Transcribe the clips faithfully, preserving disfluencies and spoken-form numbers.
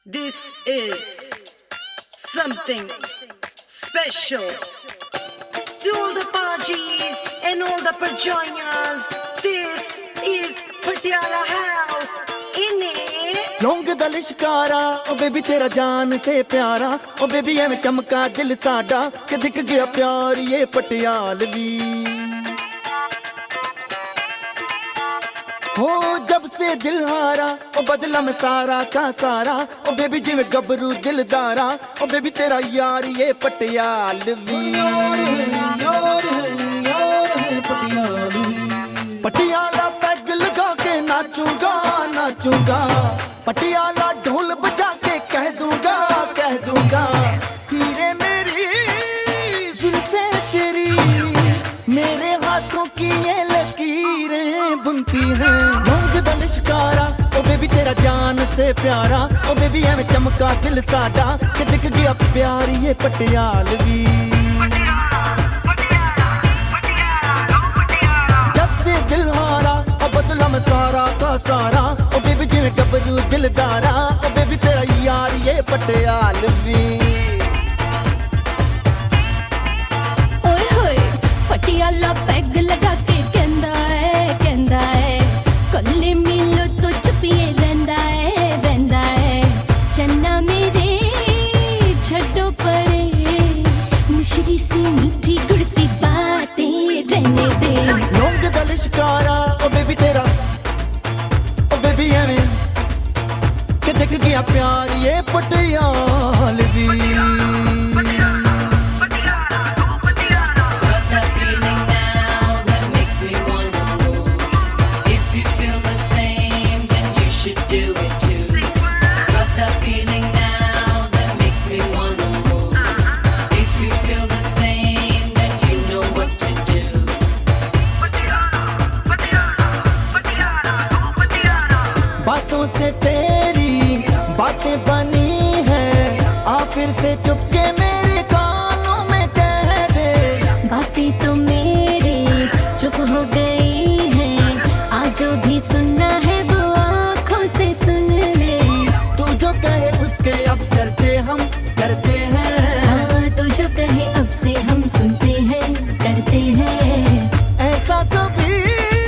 This is something special to all the Pajis and all the Parjayas. This is Patiala House in it. लौंग दा लिशकारा ओ baby तेरा जान से प्यारा ओ baby एवें चमका दिल साडा कि दिख गया प्यार ये पटियालवी हो जब से दिल हारा ओ बदला में सारा का सारा ओ बेबी जिवें गबरू दिलदारा ओ बेबी तेरा यार ये पटियालवी यार है यार है पटियालवी पटियाला पैग लगा के नाचूंगा नाचूंगा पटियाला ढोल बजा के कह दूंगा कह दूंगा हीरे मेरी जुल्फे तेरी मेरे हाथों की ये लकीरें बुनती हैं लौंग दा लिशकारा ओ बेबी तेरा जान से प्यारा ओ बेबी एवें चमका दिल साडा कि दिख गया प्यार ये पटियालवी जब से दिल हारा ओ बदला में सारा का सारा ओ बेबी जिवें गबरू दिलदारा ओ बेबी तेरा यार ये पटियालवी ओए होए पटियाला पैग लगा के कहंदा है कहंदा है कल्ले मिलो तो चुपिए रहंदा है रहंदा है चन्ना मेरे छड्डो परे मिश्री सी मीठी गुड़ सी बातें रहने दे लौंग दा लिशकारा ओ बेबी तेरा ओ बेबी एवें कि दिख गया प्यार ये पटियालवी बातों से तेरी बातें बनी है आ फिर से चुपके मेरे कानों में कह दे बातें तो मेरी चुप हो गई हैं आज जो भी सुनना है वो आँखों से सुन ले तू जो कहे उसके अब चर्चे हम करते हैं हाँ तू जो कहे अब से हम सुनते हैं करते हैं ऐसा कभी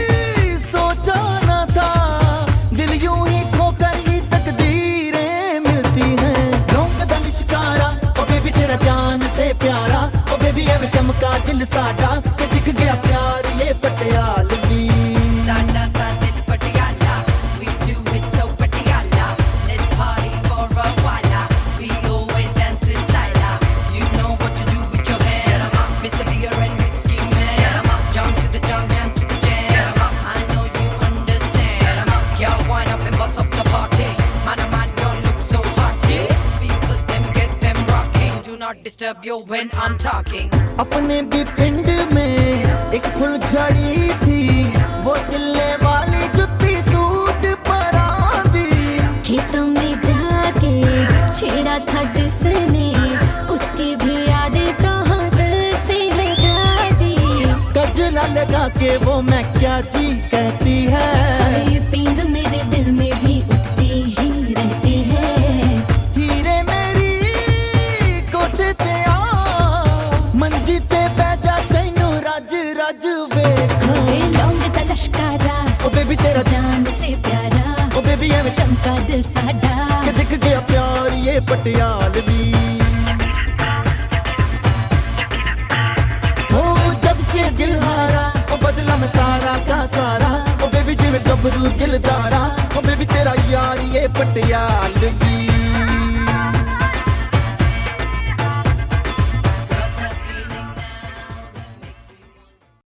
सोचा न था दिल यूं ही खोकर ही तकदीरें मिलती हैं लौंग दा लिशकारा ओ बेबी तेरा जान से प्यारा ओ बेबी एवें चमका दिल साडा कि दिख गया प्यार ये Patialvi Sada ta dil Patiala, we do it so Patiala. Let's party for a while. We always dance with style. You know what to do with your hands, Mister Beer and Whiskey Man. Jump to the jump, jump to the jam. I know you understand. Girl, wind up and bust up the party. Man, oh man, don't look so haughty. Speakers, them get them rocking. Do not disturb you when I'm talking. अपने भी पिंड में एक फुलझड़ी थी वो दिल्ले वाली जुत्ती सूट परा दी खेतों में जाके छेड़ा था जिसने उसकी भी यादें तो हाथ से ले जा दी गजला लगा के वो मैं क्या जी कहती है ये पींग मेरे दिल में भी उठती ही रहती है हीरे मेरी कोठे ते आ मंजी ते बैजा तैनू रज रज वेखो ओए लौंग दा लश्कारा ओ बेबी तेरा जान से प्यारा ओ बेबी एवें चमका दिल साडा कि दिख गया प्यार ये पटियालवी हो जब से दिल हारा ओ बदला में सारा का सारा ओ बेबी जिवें गबरू दिलदारा ओ बेबी तेरा यार ये पटियालवी